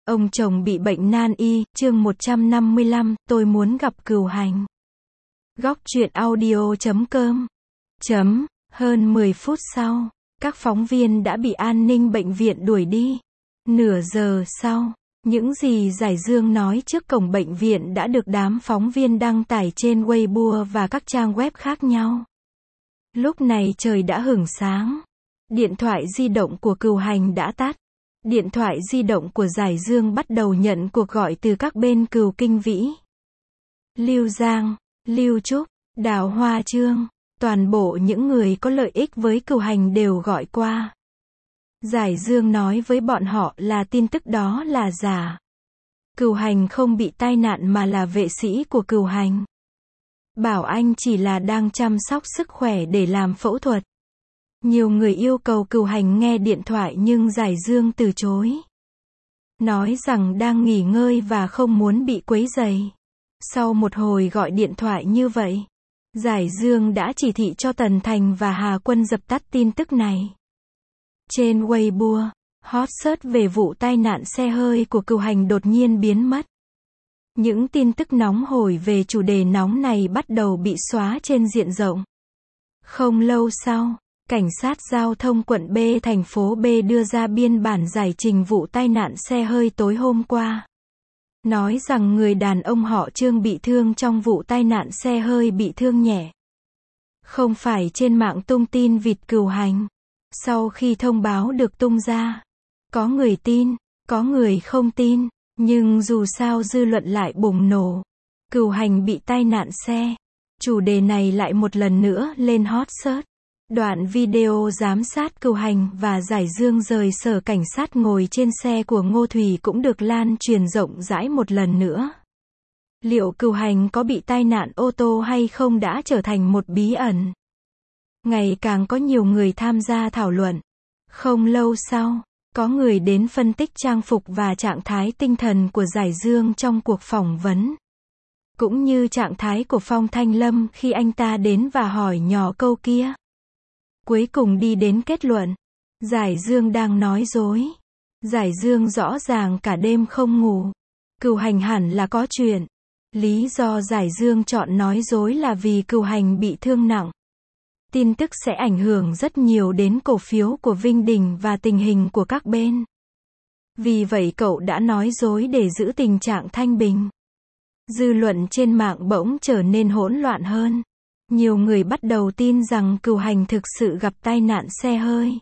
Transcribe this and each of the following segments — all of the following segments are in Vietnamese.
Ông chồng bị bệnh nan y, chương 155, tôi muốn gặp Cừu Hành. Góc truyện audio.com. Hơn 10 phút sau, các phóng viên đã bị an ninh bệnh viện đuổi đi. Nửa giờ sau, những gì Giải Dương nói trước cổng bệnh viện đã được đám phóng viên đăng tải trên Weibo và các trang web khác nhau. Lúc này trời đã hửng sáng. Điện thoại di động của Cừu Hành đã tắt. Điện thoại di động của Giải Dương bắt đầu nhận cuộc gọi từ các bên Cừu Kinh Vĩ, Lưu Giang, Lưu Trúc, Đào Hoa Trương. Toàn bộ những người có lợi ích với Cừu Hành đều gọi qua. Giải Dương nói với bọn họ là tin tức đó là giả. Cừu Hành không bị tai nạn mà là vệ sĩ của Cừu Hành. Bảo anh chỉ là đang chăm sóc sức khỏe để làm phẫu thuật. Nhiều người yêu cầu Cừu Hành nghe điện thoại nhưng Giải Dương từ chối. Nói rằng đang nghỉ ngơi và không muốn bị quấy rầy. Sau một hồi gọi điện thoại như vậy, Giải Dương đã chỉ thị cho Tần Thành và Hà Quân dập tắt tin tức này. Trên Weibo, hot search về vụ tai nạn xe hơi của Cừu Hành đột nhiên biến mất. Những tin tức nóng hổi về chủ đề nóng này bắt đầu bị xóa trên diện rộng. Không lâu sau, Cảnh sát giao thông quận B thành phố B đưa ra biên bản giải trình vụ tai nạn xe hơi tối hôm qua. Nói rằng người đàn ông họ Trương bị thương trong vụ tai nạn xe hơi bị thương nhẹ. Không phải trên mạng tung tin vịt Cừu Hành. Sau khi thông báo được tung ra, có người tin, có người không tin, nhưng dù sao dư luận lại bùng nổ. Cừu Hành bị tai nạn xe. Chủ đề này lại một lần nữa lên hot search. Đoạn video giám sát Cừu Hành và Giải Dương rời sở cảnh sát ngồi trên xe của Ngô Thùy cũng được lan truyền rộng rãi một lần nữa. Liệu Cừu Hành có bị tai nạn ô tô hay không đã trở thành một bí ẩn. Ngày càng có nhiều người tham gia thảo luận. Không lâu sau, có người đến phân tích trang phục và trạng thái tinh thần của Giải Dương trong cuộc phỏng vấn. Cũng như trạng thái của Phong Thanh Lâm khi anh ta đến và hỏi nhỏ câu kia. Cuối cùng đi đến kết luận, Giải Dương đang nói dối. Giải Dương rõ ràng cả đêm không ngủ. Cừu Hành hẳn là có chuyện. Lý do Giải Dương chọn nói dối là vì Cừu Hành bị thương nặng. Tin tức sẽ ảnh hưởng rất nhiều đến cổ phiếu của Vinh Đình và tình hình của các bên. Vì vậy cậu đã nói dối để giữ tình trạng thanh bình. Dư luận trên mạng bỗng trở nên hỗn loạn hơn. Nhiều người bắt đầu tin rằng Cừu Hành thực sự gặp tai nạn xe hơi.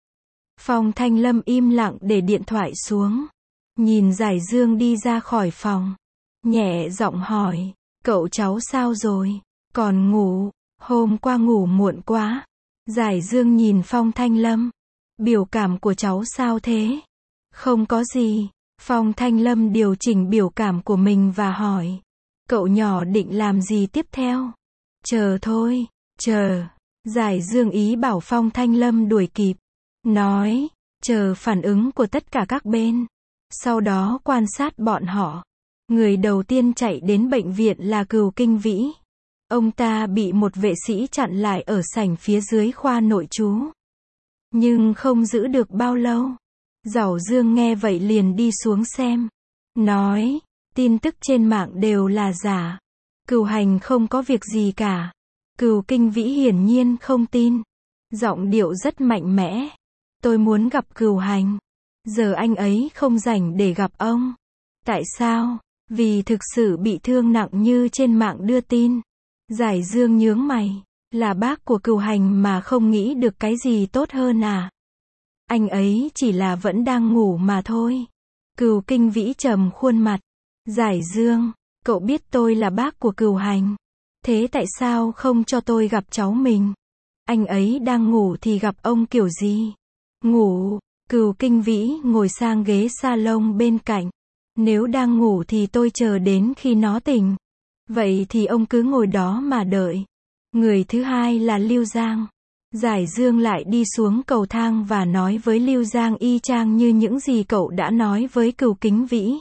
Phong Thanh Lâm im lặng để điện thoại xuống. Nhìn Giải Dương đi ra khỏi phòng. Nhẹ giọng hỏi, cậu cháu sao rồi? Còn ngủ? Hôm qua ngủ muộn quá. Giải Dương nhìn Phong Thanh Lâm. Biểu cảm của cháu sao thế? Không có gì. Phong Thanh Lâm điều chỉnh biểu cảm của mình và hỏi. Cậu nhỏ định làm gì tiếp theo? Chờ thôi, chờ. Giải Dương ý bảo Phong Thanh Lâm đuổi kịp. Nói, chờ phản ứng của tất cả các bên. Sau đó quan sát bọn họ. Người đầu tiên chạy đến bệnh viện là Cừu Kinh Vĩ. Ông ta bị một vệ sĩ chặn lại ở sảnh phía dưới khoa nội trú. Nhưng không giữ được bao lâu. Giảo Dương nghe vậy liền đi xuống xem. Nói, tin tức trên mạng đều là giả. Cừu Hành không có việc gì cả. Cừu Kinh Vĩ hiển nhiên không tin. Giọng điệu rất mạnh mẽ. Tôi muốn gặp Cừu Hành. Giờ anh ấy không rảnh để gặp ông. Tại sao? Vì thực sự bị thương nặng như trên mạng đưa tin. Giải Dương nhướng mày. Là bác của Cừu Hành mà không nghĩ được cái gì tốt hơn à? Anh ấy chỉ là vẫn đang ngủ mà thôi. Cừu Kinh Vĩ trầm khuôn mặt. Giải Dương, cậu biết tôi là bác của Cừu Hành. Thế tại sao không cho tôi gặp cháu mình? Anh ấy đang ngủ thì gặp ông kiểu gì? Ngủ. Cừu Kinh Vĩ ngồi sang ghế salon bên cạnh. Nếu đang ngủ thì tôi chờ đến khi nó tỉnh. Vậy thì ông cứ ngồi đó mà đợi. Người thứ hai là Lưu Giang. Giải Dương lại đi xuống cầu thang và nói với Lưu Giang y chang như những gì cậu đã nói với Cừu Kinh Vĩ.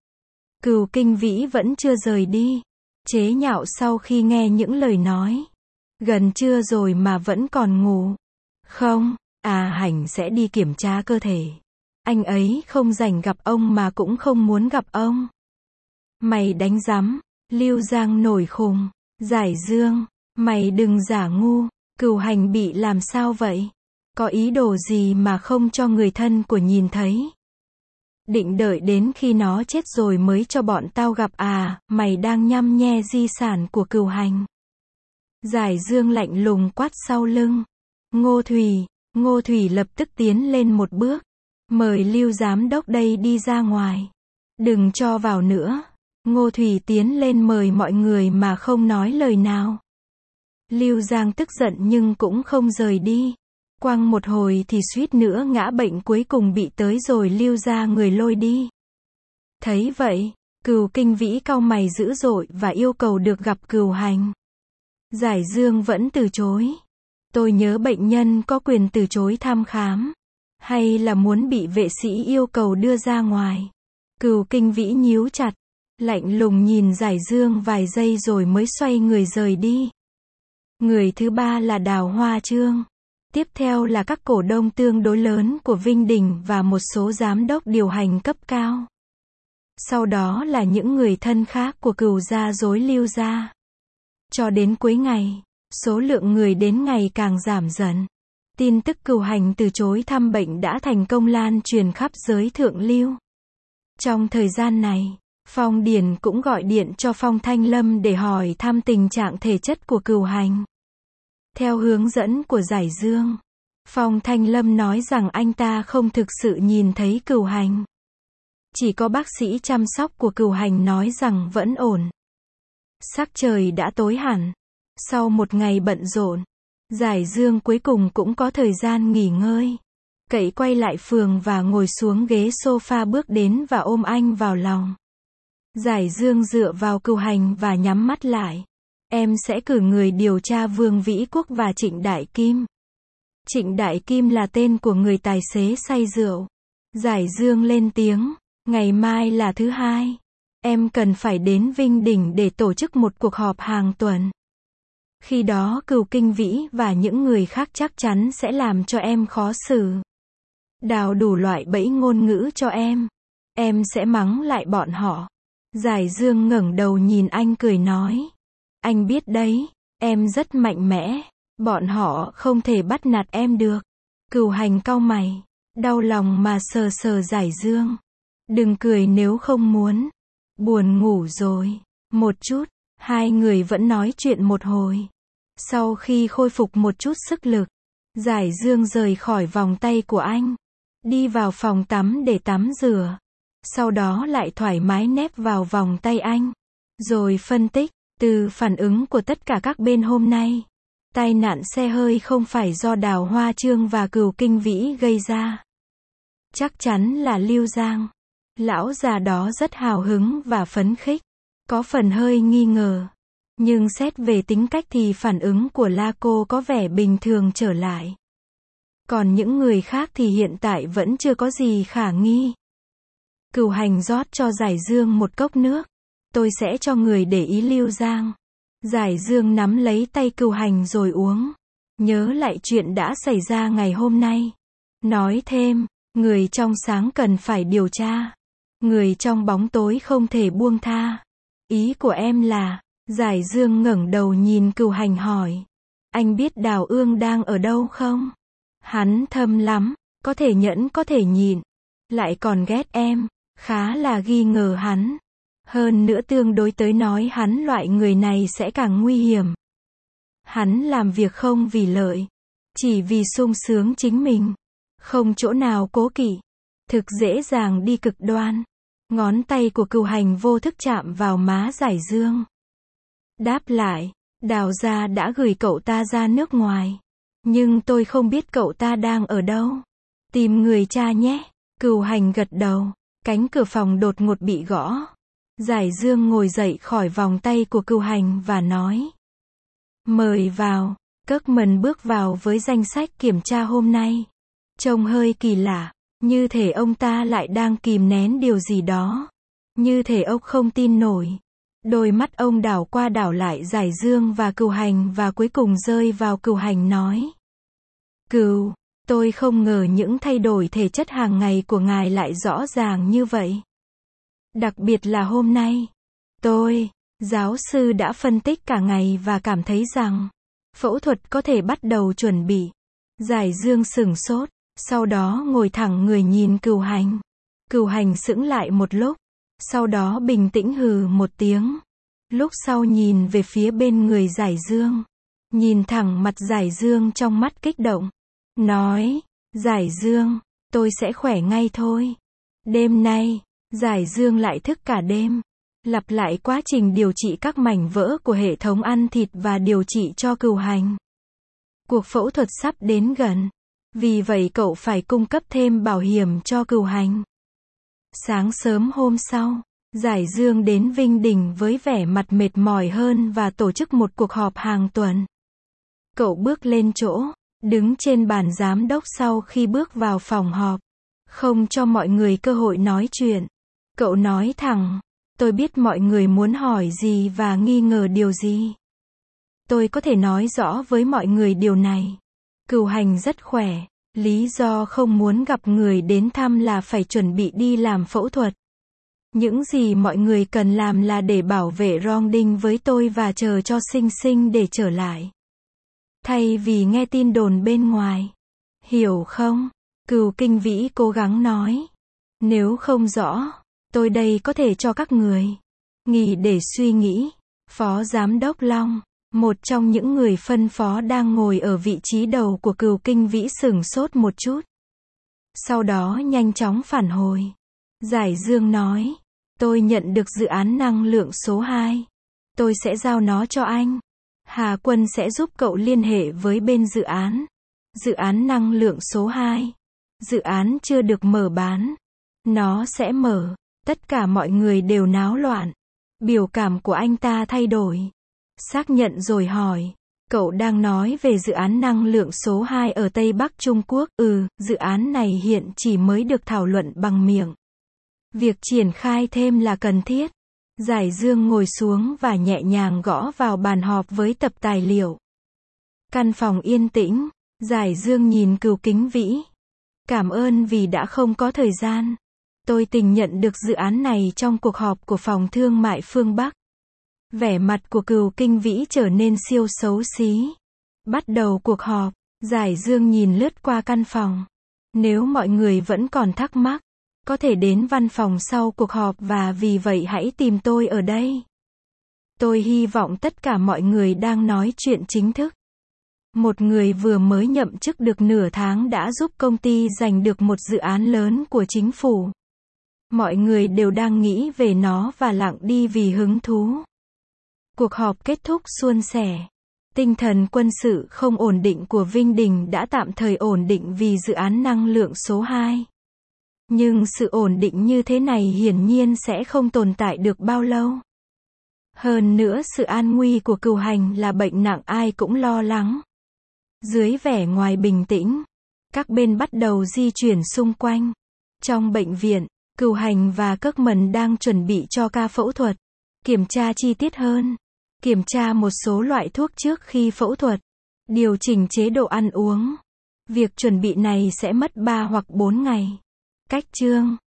Cừu Kinh Vĩ vẫn chưa rời đi. Chế nhạo sau khi nghe những lời nói. Gần trưa rồi mà vẫn còn ngủ. Không, Hành sẽ đi kiểm tra cơ thể. Anh ấy không rảnh gặp ông mà cũng không muốn gặp ông. Mày đánh rắm. Lưu Giang nổi khùng. Giải Dương, mày đừng giả ngu. Cửu Hành bị làm sao vậy? Có ý đồ gì mà không cho người thân của nhìn thấy? Định đợi đến khi nó chết rồi mới cho bọn tao gặp à? Mày đang nhăm nhe di sản của Cửu Hành. Giải Dương lạnh lùng quát sau lưng. Ngô Thủy lập tức tiến lên một bước. Mời Lưu giám đốc đây đi ra ngoài. Đừng cho vào nữa. Ngô Thủy tiến lên mời mọi người mà không nói lời nào. Lưu Giang tức giận nhưng cũng không rời đi. Quăng một hồi thì suýt nữa ngã bệnh, cuối cùng bị tới rồi Lưu ra người lôi đi. Thấy vậy, Cửu Kinh Vĩ cau mày dữ dội và yêu cầu được gặp Cửu Hành. Giải Dương vẫn từ chối. Tôi nhớ bệnh nhân có quyền từ chối thăm khám. Hay là muốn bị vệ sĩ yêu cầu đưa ra ngoài? Cửu Kinh Vĩ nhíu chặt, lạnh lùng nhìn Giải Dương vài giây rồi mới xoay người rời đi. Người thứ ba là Đào Hoa Trương. Tiếp theo là các cổ đông tương đối lớn của Vinh Đình và một số giám đốc điều hành cấp cao. Sau đó là những người thân khác của Cửu gia rối Lưu gia. Cho đến cuối ngày, số lượng người đến ngày càng giảm dần. Tin tức Cửu Hành từ chối thăm bệnh đã thành công lan truyền khắp giới thượng lưu. Trong thời gian này, Phong Điền cũng gọi điện cho Phong Thanh Lâm để hỏi thăm tình trạng thể chất của Cửu Hành. Theo hướng dẫn của Giải Dương, Phong Thanh Lâm nói rằng anh ta không thực sự nhìn thấy Cửu Hành. Chỉ có bác sĩ chăm sóc của Cửu Hành nói rằng vẫn ổn. Sắc trời đã tối hẳn. Sau một ngày bận rộn, Giải Dương cuối cùng cũng có thời gian nghỉ ngơi. Cậy quay lại phường và ngồi xuống ghế sofa, bước đến và ôm anh vào lòng. Giải Dương dựa vào Cửu Hành và nhắm mắt lại. Em sẽ cử người điều tra Vương Vĩ Quốc và Trịnh Đại Kim. Trịnh Đại Kim là tên của người tài xế say rượu. Giải Dương lên tiếng. Ngày mai là thứ hai. Em cần phải đến Vinh Đình để tổ chức một cuộc họp hàng tuần. Khi đó Cửu Kinh Vĩ và những người khác chắc chắn sẽ làm cho em khó xử. Đào đủ loại bẫy ngôn ngữ cho em. Em sẽ mắng lại bọn họ. Giải Dương ngẩng đầu nhìn anh cười nói. Anh biết đấy, em rất mạnh mẽ. Bọn họ không thể bắt nạt em được. Cửu Hành cau mày, đau lòng mà sờ sờ Giải Dương. Đừng cười nếu không muốn. Buồn ngủ rồi. Một chút, hai người vẫn nói chuyện một hồi. Sau khi khôi phục một chút sức lực, Giải Dương rời khỏi vòng tay của anh. Đi vào phòng tắm để tắm rửa. Sau đó lại thoải mái nép vào vòng tay anh. Rồi phân tích, từ phản ứng của tất cả các bên hôm nay, tai nạn xe hơi không phải do Đào Hoa Trương và Cửu Kinh Vĩ gây ra. Chắc chắn là Lưu Giang. Lão già đó rất hào hứng và phấn khích. Có phần hơi nghi ngờ. Nhưng xét về tính cách thì phản ứng của La Cô có vẻ bình thường trở lại. Còn những người khác thì hiện tại vẫn chưa có gì khả nghi. Cửu Hành rót cho Giải Dương một cốc nước. Tôi sẽ cho người để ý Lưu Giang. Giải Dương nắm lấy tay Cửu Hành rồi uống. Nhớ lại chuyện đã xảy ra ngày hôm nay. Nói thêm, người trong sáng cần phải điều tra. Người trong bóng tối không thể buông tha. Ý của em là... Giải Dương ngẩng đầu nhìn Cửu Hành hỏi. Anh biết Đào Ương đang ở đâu không? Hắn thâm lắm, có thể nhẫn có thể nhịn. Lại còn ghét em, khá là nghi ngờ hắn. Hơn nữa tương đối tới nói hắn loại người này sẽ càng nguy hiểm. Hắn làm việc không vì lợi, chỉ vì sung sướng chính mình. Không chỗ nào cố kỵ. Thực dễ dàng đi cực đoan. Ngón tay của Cửu Hành vô thức chạm vào má Giải Dương. Đáp lại, Đào gia đã gửi cậu ta ra nước ngoài. Nhưng tôi không biết cậu ta đang ở đâu. Tìm người cha nhé. Cửu Hành gật đầu. Cánh cửa phòng đột ngột bị gõ. Giải Dương ngồi dậy khỏi vòng tay của Cửu Hành và nói. Mời vào. Kirkman bước vào với danh sách kiểm tra hôm nay. Trông hơi kỳ lạ. Như thể ông ta lại đang kìm nén điều gì đó. Như thể ông không tin nổi. Đôi mắt ông đảo qua đảo lại Giải Dương và Cửu Hành và cuối cùng rơi vào Cửu Hành nói. Cửu, Tôi không ngờ những thay đổi thể chất hàng ngày của ngài lại rõ ràng như vậy. Đặc biệt là hôm nay. Giáo sư đã phân tích cả ngày và cảm thấy rằng, phẫu thuật có thể bắt đầu chuẩn bị. Giải Dương sửng sốt, sau đó ngồi thẳng người nhìn Cửu Hành. Cửu Hành sững lại một lúc, sau đó bình tĩnh hừ một tiếng. Lúc sau nhìn về phía bên người Giải Dương. Nhìn thẳng mặt Giải Dương trong mắt kích động. Nói, Giải Dương, tôi sẽ khỏe ngay thôi. Đêm nay, Giải Dương lại thức cả đêm. Lặp lại quá trình điều trị các mảnh vỡ của hệ thống ăn thịt và điều trị cho Cửu Hành. Cuộc phẫu thuật sắp đến gần. Vì vậy cậu phải cung cấp thêm bảo hiểm cho Cửu Hành. Sáng sớm hôm sau, Giải Dương đến Vinh Đình với vẻ mặt mệt mỏi hơn và tổ chức một cuộc họp hàng tuần. Cậu bước lên chỗ, đứng trên bàn giám đốc sau khi bước vào phòng họp. Không cho mọi người cơ hội nói chuyện. Cậu nói thẳng, tôi biết mọi người muốn hỏi gì và nghi ngờ điều gì. Tôi có thể nói rõ với mọi người điều này. Cửu Hành rất khỏe. Lý do không muốn gặp người đến thăm là phải chuẩn bị đi làm phẫu thuật. Những gì mọi người cần làm là để bảo vệ Rong Đinh với tôi và chờ cho Sinh Sinh để trở lại. Thay vì nghe tin đồn bên ngoài. Hiểu không? Cửu Kinh Vĩ cố gắng nói. Nếu không rõ, tôi đây có thể cho các người nghỉ để suy nghĩ. Phó Giám đốc Long, một trong những người phân phó đang ngồi ở vị trí đầu của Cửu Kinh Vĩ sửng sốt một chút. Sau đó nhanh chóng phản hồi. Giải Dương nói, tôi nhận được dự án năng lượng số 2. Tôi sẽ giao nó cho anh. Hà Quân sẽ giúp cậu liên hệ với bên dự án. Dự án năng lượng số 2. Dự án chưa được mở bán. Nó sẽ mở. Tất cả mọi người đều náo loạn. Biểu cảm của anh ta thay đổi. Xác nhận rồi hỏi. Cậu đang nói về dự án năng lượng số 2 ở Tây Bắc Trung Quốc. Dự án này hiện chỉ mới được thảo luận bằng miệng. Việc triển khai thêm là cần thiết. Giải Dương ngồi xuống và nhẹ nhàng gõ vào bàn họp với tập tài liệu. Căn phòng yên tĩnh. Giải Dương nhìn Cửu Kính Vĩ. Cảm ơn vì đã không có thời gian. Tôi tình nhận được dự án này trong cuộc họp của phòng thương mại phương Bắc. Vẻ mặt của Cửu Kinh Vĩ trở nên siêu xấu xí. Bắt đầu cuộc họp, Giải Dương nhìn lướt qua căn phòng. Nếu mọi người vẫn còn thắc mắc, có thể đến văn phòng sau cuộc họp và vì vậy hãy tìm tôi ở đây. Tôi hy vọng tất cả mọi người đang nói chuyện chính thức. Một người vừa mới nhậm chức được nửa tháng đã giúp công ty giành được một dự án lớn của chính phủ. Mọi người đều đang nghĩ về nó và lặng đi vì hứng thú. Cuộc họp kết thúc suôn sẻ. Tinh thần quân sự không ổn định của Vinh Đình đã tạm thời ổn định vì dự án năng lượng số 2. Nhưng sự ổn định như thế này hiển nhiên sẽ không tồn tại được bao lâu. Hơn nữa sự an nguy của Cửu Hành là bệnh nặng ai cũng lo lắng. Dưới vẻ ngoài bình tĩnh, các bên bắt đầu di chuyển xung quanh. Trong bệnh viện, Cửu Hành và Cốc Mần đang chuẩn bị cho ca phẫu thuật. Kiểm tra chi tiết hơn. Kiểm tra một số loại thuốc trước khi phẫu thuật. Điều chỉnh chế độ ăn uống. Việc chuẩn bị này sẽ mất 3 hoặc 4 ngày. Cách chương